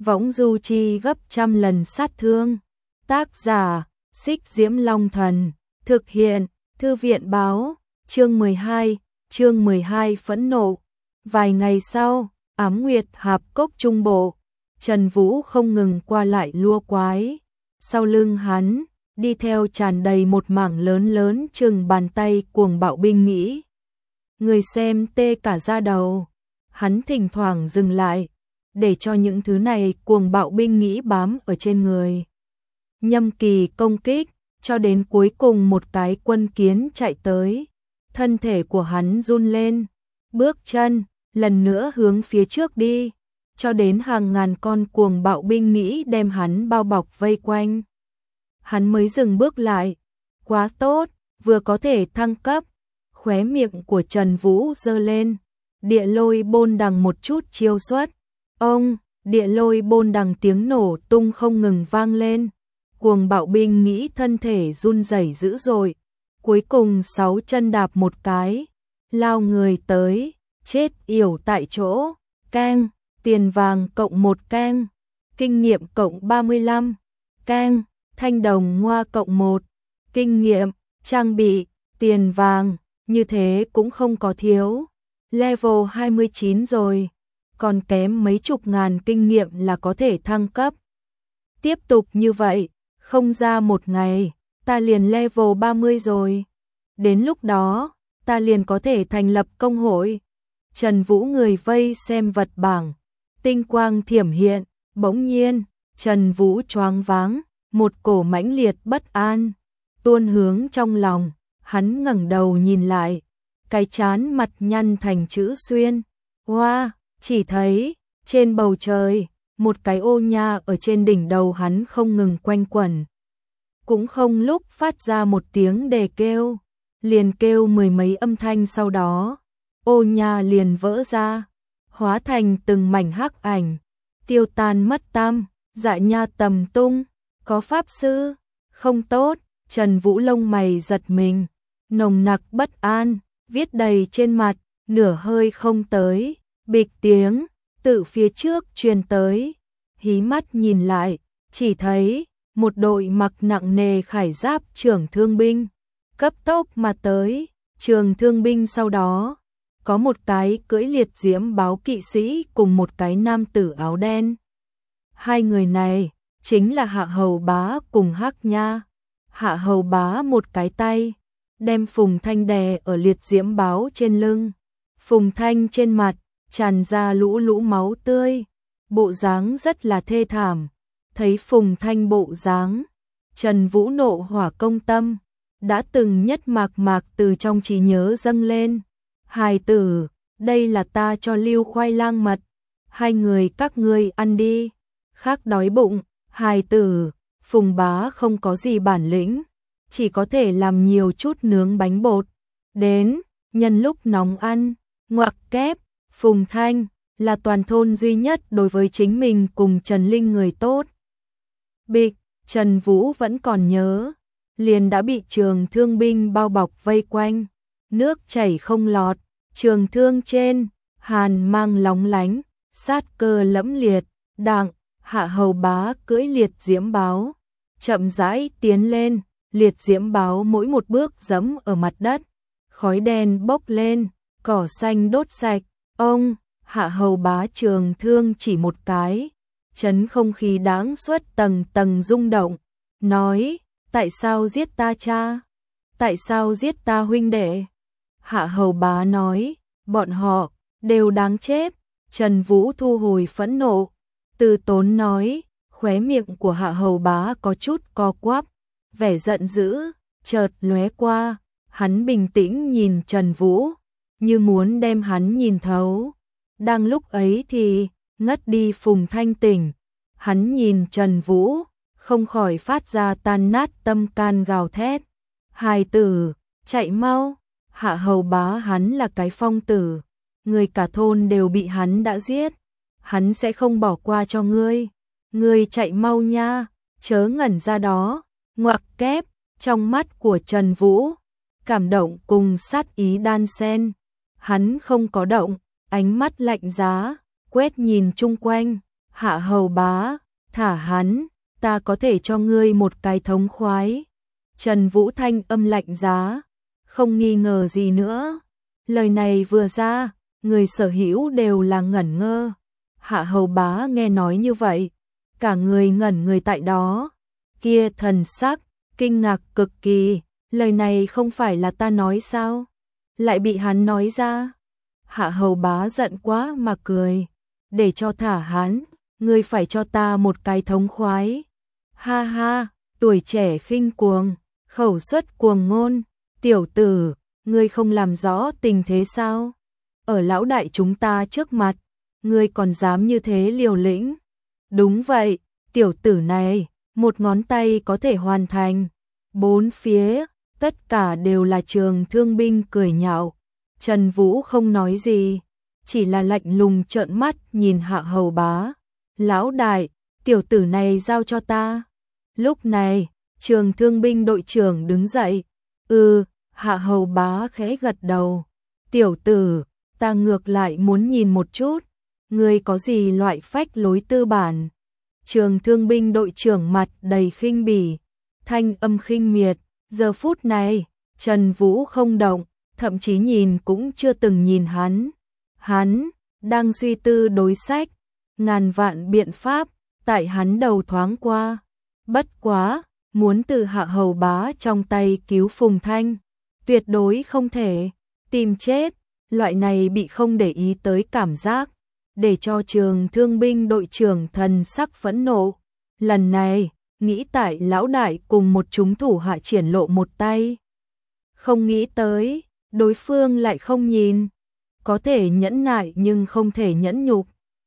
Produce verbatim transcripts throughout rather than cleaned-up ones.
võng du chi gấp trăm lần sát thương. Tác giả, Xích Diễm Long Thần, thực hiện, Thư viện báo, chương mười hai, chương mười hai phẫn nộ. Vài ngày sau, Ám Nguyệt Hạp Cốc Trung Bộ, Trần Vũ không ngừng qua lại lua quái. Sau lưng hắn, đi theo tràn đầy một mảng lớn lớn chừng bàn tay cuồng bạo binh nghĩ. Người xem tê cả da đầu, hắn thỉnh thoảng dừng lại, để cho những thứ này cuồng bạo binh nghĩ bám ở trên người. Nhâm kỳ công kích, cho đến cuối cùng một cái quân kiến chạy tới, thân thể của hắn run lên, bước chân, lần nữa hướng phía trước đi, cho đến hàng ngàn con cuồng bạo binh nghĩ đem hắn bao bọc vây quanh. Hắn mới dừng bước lại, quá tốt, vừa có thể thăng cấp, khóe miệng của Trần Vũ giơ lên, địa lôi bôn đằng một chút chiêu xuất, ông, địa lôi bôn đằng tiếng nổ tung không ngừng vang lên, cuồng bạo binh nghĩ thân thể run rẩy dữ dội, cuối cùng sáu chân đạp một cái, lao người tới, chết yểu tại chỗ, keng, tiền vàng cộng một keng, kinh nghiệm cộng ba mươi lăm, keng, thanh đồng ngoa cộng một, kinh nghiệm, trang bị, tiền vàng, như thế cũng không có thiếu, level hai mươi chín rồi, còn kém mấy chục ngàn kinh nghiệm là có thể thăng cấp. Tiếp tục như vậy, không ra một ngày, ta liền level ba mươi rồi, đến lúc đó, ta liền có thể thành lập công hội. Trần Vũ người vây xem vật bảng, tinh quang thiểm hiện, bỗng nhiên, Trần Vũ choáng váng, một cổ mãnh liệt bất an tuôn hướng trong lòng, hắn ngẩng đầu nhìn lại, cái trán mặt nhăn thành chữ xuyên. Hoa, wow, chỉ thấy trên bầu trời, một cái ô nha ở trên đỉnh đầu hắn không ngừng quanh quẩn. Cũng không lúc phát ra một tiếng đề kêu, liền kêu mười mấy âm thanh sau đó, ô nha liền vỡ ra, hóa thành từng mảnh hắc ảnh, tiêu tan mất tăm, dạ nha tầm tung, có pháp sư, không tốt, Trần Vũ lông mày giật mình, nồng nặc bất an, viết đầy trên mặt, nửa hơi không tới, bịch tiếng, tự phía trước truyền tới, hí mắt nhìn lại, chỉ thấy, một đội mặc nặng nề khải giáp trưởng thương binh, cấp tốc mà tới, trường thương binh sau đó, có một cái cưỡi liệt diễm báo kỵ sĩ cùng một cái nam tử áo đen. Hai người này, chính là Hạ Hầu Bá cùng Hắc Nha. Hạ Hầu Bá một cái tay, đem Phùng Thanh đè ở liệt diễm báo trên lưng. Phùng Thanh trên mặt, tràn ra lũ lũ máu tươi, bộ dáng rất là thê thảm. Thấy Phùng Thanh bộ dáng, Trần Vũ nộ hỏa công tâm, đã từng nhất mạc mạc từ trong trí nhớ dâng lên. Hài tử, đây là ta cho Lưu khoai lang mật, hai người các ngươi ăn đi, khác đói bụng. Hài tử, Phùng Bá không có gì bản lĩnh, chỉ có thể làm nhiều chút nướng bánh bột. Đến, nhân lúc nóng ăn, ngoặc kép, Phùng Thanh là toàn thôn duy nhất đối với chính mình cùng Trần Linh người tốt. Bịch, Trần Vũ vẫn còn nhớ, liền đã bị trường thương binh bao bọc vây quanh, nước chảy không lọt, trường thương trên, hàn mang lóng lánh, sát cơ lẫm liệt, đặng. Hạ Hầu Bá cưỡi liệt diễm báo, chậm rãi tiến lên, liệt diễm báo mỗi một bước giẫm ở mặt đất, khói đen bốc lên, cỏ xanh đốt sạch, ông, Hạ Hầu Bá trường thương chỉ một cái, chấn không khí đáng suất tầng tầng rung động, nói, tại sao giết ta cha? Tại sao giết ta huynh đệ? Hạ Hầu Bá nói, bọn họ, đều đáng chết. Trần Vũ thu hồi phẫn nộ, từ tốn nói, khóe miệng của Hạ Hầu Bá có chút co quắp, vẻ giận dữ, chợt lóe qua, hắn bình tĩnh nhìn Trần Vũ, như muốn đem hắn nhìn thấu. Đang lúc ấy thì, ngất đi Phùng Thanh tỉnh, hắn nhìn Trần Vũ, không khỏi phát ra tan nát tâm can gào thét. Hài tử, chạy mau, Hạ Hầu Bá hắn là cái phong tử, người cả thôn đều bị hắn đã giết. Hắn sẽ không bỏ qua cho ngươi, ngươi chạy mau nha, chớ ngẩn ra đó, ngoặc kép, trong mắt của Trần Vũ, cảm động cùng sát ý đan xen, hắn không có động, ánh mắt lạnh giá, quét nhìn chung quanh, Hạ hầu bá, thả hắn, ta có thể cho ngươi một cái thống khoái. Trần Vũ thanh âm lạnh giá, không nghi ngờ gì nữa. Lời này vừa ra, người sở hữu đều là ngẩn ngơ. Hạ hầu bá nghe nói như vậy, cả người ngẩn người tại đó. Kia thần sắc, kinh ngạc cực kỳ, lời này không phải là ta nói sao? Lại bị hắn nói ra. Hạ hầu bá giận quá mà cười, để cho thả hắn, ngươi phải cho ta một cái thống khoái. Ha ha, tuổi trẻ khinh cuồng, khẩu xuất cuồng ngôn, tiểu tử, ngươi không làm rõ tình thế sao? Ở lão đại chúng ta trước mặt, ngươi còn dám như thế liều lĩnh? Đúng vậy, tiểu tử này, một ngón tay có thể hoàn thành. Bốn phía, tất cả đều là trường thương binh cười nhạo. Trần Vũ không nói gì, chỉ là lạnh lùng trợn mắt nhìn Hạ hầu bá. Lão đại, tiểu tử này giao cho ta. Lúc này, trường thương binh đội trưởng đứng dậy. Ừ, Hạ hầu bá khẽ gật đầu. Tiểu tử, ta ngược lại muốn nhìn một chút, ngươi có gì loại phách lối tư bản. Trường thương binh đội trưởng mặt đầy khinh bỉ, thanh âm khinh miệt. Giờ phút này, Trần Vũ không động, thậm chí nhìn cũng chưa từng nhìn hắn. Hắn đang suy tư đối sách, ngàn vạn biện pháp tại hắn đầu thoáng qua. Bất quá, muốn từ Hạ hầu bá trong tay cứu Phùng Thanh, tuyệt đối không thể. Tìm chết, loại này bị không để ý tới cảm giác, để cho trường thương binh đội trưởng thần sắc phẫn nộ. Lần này, nghĩ tại lão đại cùng một chúng thủ hạ triển lộ một tay. Không nghĩ tới, đối phương lại không nhìn. Có thể nhẫn nại nhưng không thể nhẫn nhục.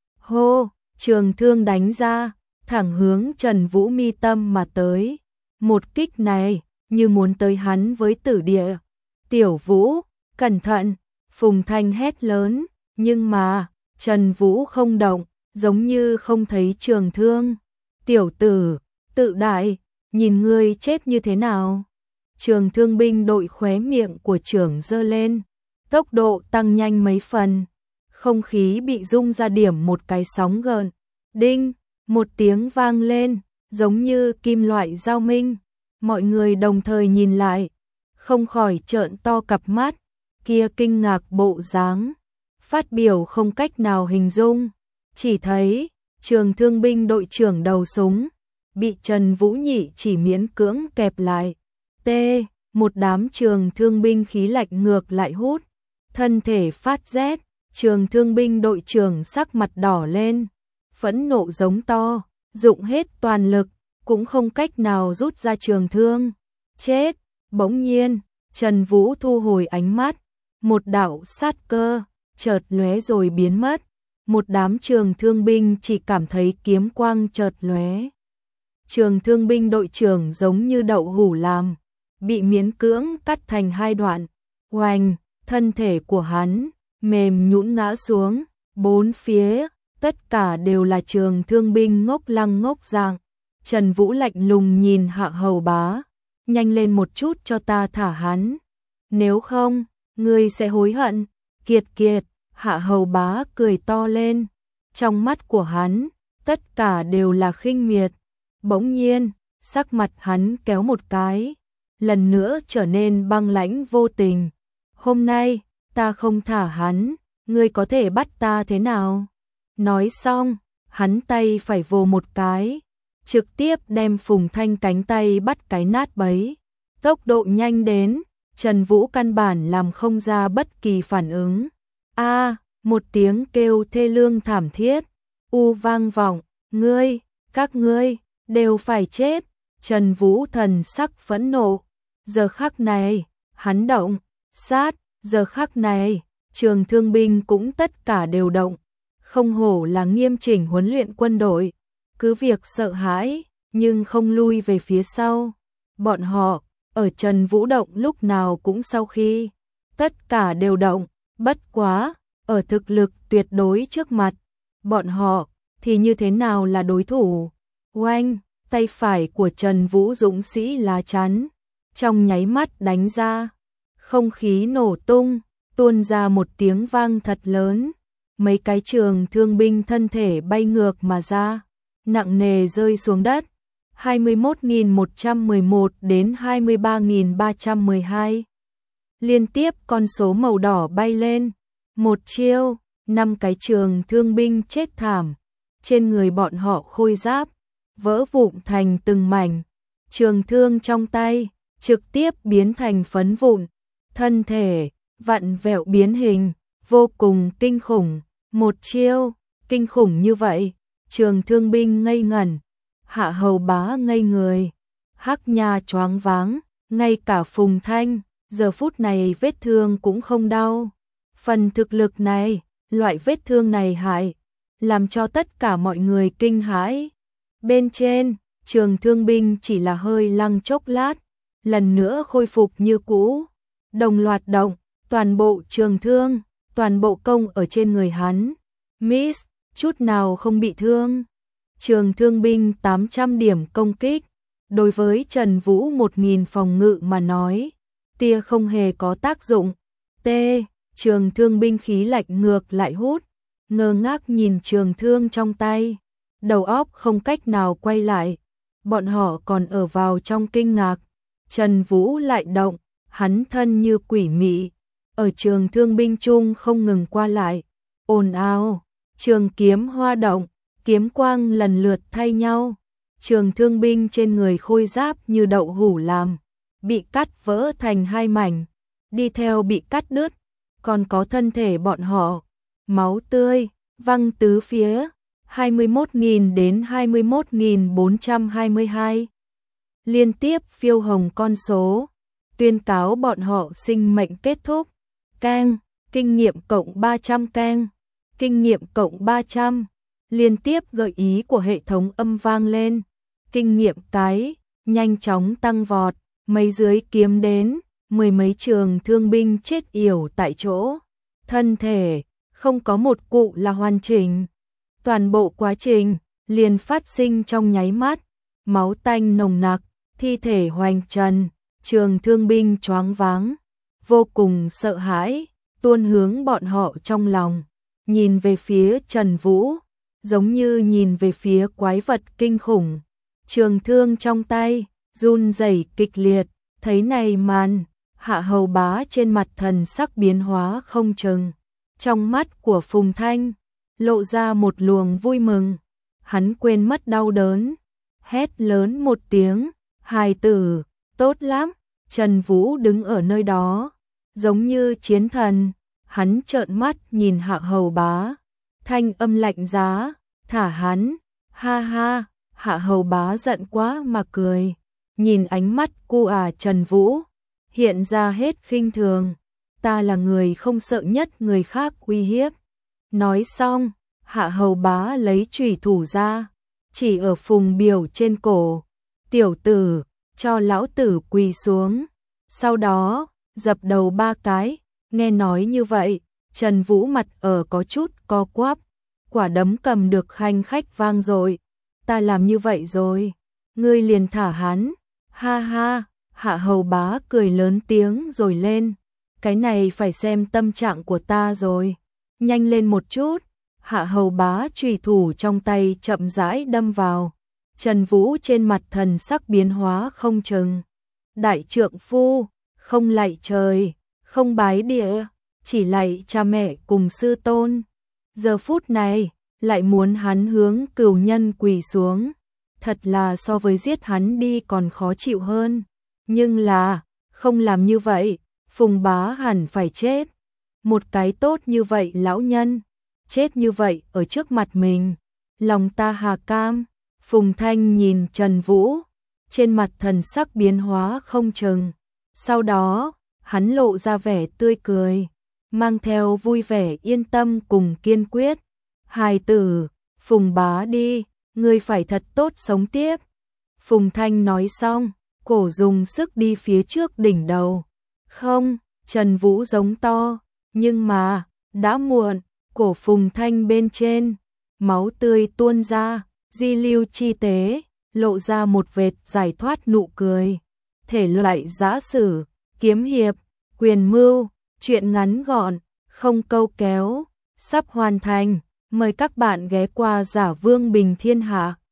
Hô, trường thương đánh ra, thẳng hướng Trần Vũ mi tâm mà tới. Một kích này, như muốn tới hắn với tử địa. Tiểu Vũ, cẩn thận, Phùng Thanh hét lớn, nhưng mà, Trần Vũ không động, giống như không thấy trường thương. Tiểu tử, tự đại, nhìn ngươi chết như thế nào? Trường thương binh đội khóe miệng của trưởng giơ lên, tốc độ tăng nhanh mấy phần, không khí bị rung ra điểm một cái sóng gợn. Đinh, một tiếng vang lên, giống như kim loại giao minh. Mọi người đồng thời nhìn lại, không khỏi trợn to cặp mắt, kia kinh ngạc bộ dáng, phát biểu không cách nào hình dung. Chỉ thấy, trường thương binh đội trưởng đầu súng, bị Trần Vũ Nhị chỉ miễn cưỡng kẹp lại. T, một đám trường thương binh khí lạnh ngược lại hút, thân thể phát rét, trường thương binh đội trưởng sắc mặt đỏ lên, phẫn nộ giống to, dụng hết toàn lực, cũng không cách nào rút ra trường thương. Chết, bỗng nhiên, Trần Vũ thu hồi ánh mắt, một đạo sát cơ, chợt lóe rồi biến mất. Một đám trường thương binh chỉ cảm thấy kiếm quang chợt lóe. Trường thương binh đội trưởng giống như đậu hũ làm, bị miễn cưỡng cắt thành hai đoạn. Oanh, thân thể của hắn mềm nhũn ngã xuống, bốn phía tất cả đều là trường thương binh ngốc lăng ngốc dạng. Trần Vũ lạnh lùng nhìn Hạ hầu bá, nhanh lên một chút cho ta thả hắn, nếu không, ngươi sẽ hối hận. Kiệt kiệt, Hạ hầu bá cười to lên, trong mắt của hắn, tất cả đều là khinh miệt. Bỗng nhiên, sắc mặt hắn kéo một cái, lần nữa trở nên băng lãnh vô tình. Hôm nay, ta không thả hắn, ngươi có thể bắt ta thế nào? Nói xong, hắn tay phải vồ một cái, trực tiếp đem Phùng Thanh cánh tay bắt cái nát bấy. Tốc độ nhanh đến, Trần Vũ căn bản làm không ra bất kỳ phản ứng. A, à, một tiếng kêu thê lương thảm thiết, u vang vọng, ngươi, các ngươi, đều phải chết. Trần Vũ thần sắc phẫn nộ, giờ khắc này, hắn động, sát, giờ khắc này, trường thương binh cũng tất cả đều động, không hổ là nghiêm chỉnh huấn luyện quân đội, cứ việc sợ hãi, nhưng không lui về phía sau. Bọn họ, ở Trần Vũ động lúc nào cũng sau khi, tất cả đều động, bất quá, ở thực lực tuyệt đối trước mặt, bọn họ, thì như thế nào là đối thủ? Oanh, tay phải của Trần Vũ dũng sĩ lá chắn, trong nháy mắt đánh ra, không khí nổ tung, tuôn ra một tiếng vang thật lớn. mấy cái trường thương binh thân thể bay ngược mà ra, nặng nề rơi xuống đất. hai mươi mốt nghìn một trăm mười một đến hai mươi ba nghìn ba trăm mười hai. Liên tiếp con số màu đỏ bay lên. Một chiêu, năm cái trường thương binh chết thảm. Trên người bọn họ khôi giáp vỡ vụn thành từng mảnh, trường thương trong tay trực tiếp biến thành phấn vụn, thân thể vặn vẹo biến hình, vô cùng kinh khủng. Một chiêu kinh khủng như vậy, trường thương binh ngây ngẩn, Hạ Hầu Bá ngây người, Hắc Nha choáng váng, ngay cả Phùng Thanh giờ phút này vết thương cũng không đau. Phần thực lực này, loại vết thương này hại, làm cho tất cả mọi người kinh hãi. Bên trên, trường thương binh chỉ là hơi lăng chốc lát, lần nữa khôi phục như cũ. Đồng loạt động, toàn bộ trường thương, toàn bộ công ở trên người hắn. Miss, chút nào không bị thương. Trường thương binh tám trăm điểm công kích, đối với Trần Vũ một nghìn phòng ngự mà nói, tia không hề có tác dụng. T. Trường thương binh khí lạnh ngược lại hút, ngơ ngác nhìn trường thương trong tay, đầu óc không cách nào quay lại. Bọn họ còn ở vào trong kinh ngạc. Trần Vũ lại động, hắn thân như quỷ mị, ở trường thương binh chung không ngừng qua lại, ồn ào. Trường kiếm hoa động, kiếm quang lần lượt thay nhau. Trường thương binh trên người khôi giáp như đậu hũ làm, bị cắt vỡ thành hai mảnh, đi theo bị cắt đứt, còn có thân thể bọn họ, máu tươi văng tứ phía. hai mươi mốt nghìn đến hai mươi mốt nghìn bốn trăm hai mươi hai. Liên tiếp phiêu hồng con số, tuyên cáo bọn họ sinh mệnh kết thúc. Keng, kinh nghiệm cộng ba trăm keng, kinh nghiệm cộng ba trăm. Liên tiếp gợi ý của hệ thống âm vang lên. Kinh nghiệm cái, nhanh chóng tăng vọt, mấy dưới kiếm đến, mười mấy trường thương binh chết yểu tại chỗ. Thân thể, không có một cụ là hoàn chỉnh. Toàn bộ quá trình, liền phát sinh trong nháy mắt, máu tanh nồng nặc, thi thể hoành trần, trường thương binh choáng váng, vô cùng sợ hãi, tuôn hướng bọn họ trong lòng, nhìn về phía Trần Vũ, giống như nhìn về phía quái vật kinh khủng. Trường thương trong tay, run rẩy kịch liệt, thấy này màn, Hạ Hầu Bá trên mặt thần sắc biến hóa không chừng. Trong mắt của Phùng Thanh, lộ ra một luồng vui mừng, hắn quên mất đau đớn, hét lớn một tiếng, hài tử, tốt lắm. Trần Vũ đứng ở nơi đó, giống như chiến thần, hắn trợn mắt nhìn Hạ Hầu Bá, thanh âm lạnh giá, thả hắn, ha ha. Hạ Hầu Bá giận quá mà cười, nhìn ánh mắt cu à Trần Vũ, hiện ra hết khinh thường, ta là người không sợ nhất người khác uy hiếp. Nói xong, Hạ Hầu Bá lấy chùy thủ ra, chỉ ở Phùng Biểu trên cổ, tiểu tử, cho lão tử quỳ xuống, sau đó, dập đầu ba cái. Nghe nói như vậy, Trần Vũ mặt ở có chút co quắp, quả đấm cầm được khanh khách vang dội. Ta làm như vậy rồi, ngươi liền thả hắn, ha ha. Hạ Hầu Bá cười lớn tiếng rồi lên, cái này phải xem tâm trạng của ta rồi, nhanh lên một chút. Hạ Hầu Bá chùy thủ trong tay chậm rãi đâm vào, Trần Vũ trên mặt thần sắc biến hóa không chừng. Đại trượng phu, không lạy trời, không bái địa, chỉ lạy cha mẹ cùng sư tôn. Giờ phút này, lại muốn hắn hướng cừu nhân quỳ xuống, thật là so với giết hắn đi còn khó chịu hơn. Nhưng là, không làm như vậy, Phùng Bá hẳn phải chết. Một cái tốt như vậy lão nhân, chết như vậy ở trước mặt mình, lòng ta hà cam. Phùng Thanh nhìn Trần Vũ, trên mặt thần sắc biến hóa không chừng. Sau đó, hắn lộ ra vẻ tươi cười, mang theo vui vẻ yên tâm cùng kiên quyết. Hài tử, Phùng Bá đi, ngươi phải thật tốt sống tiếp. Phùng Thanh nói xong, cổ dùng sức đi phía trước đỉnh đầu. Không, Trần Vũ giống to, nhưng mà, đã muộn, cổ Phùng Thanh bên trên, máu tươi tuôn ra, di lưu chi tế, lộ ra một vệt giải thoát nụ cười. Thể loại giã sử, kiếm hiệp, quyền mưu, chuyện ngắn gọn, không câu kéo, sắp hoàn thành. Mời các bạn ghé qua Giả Vương Bình Thiên Hạ.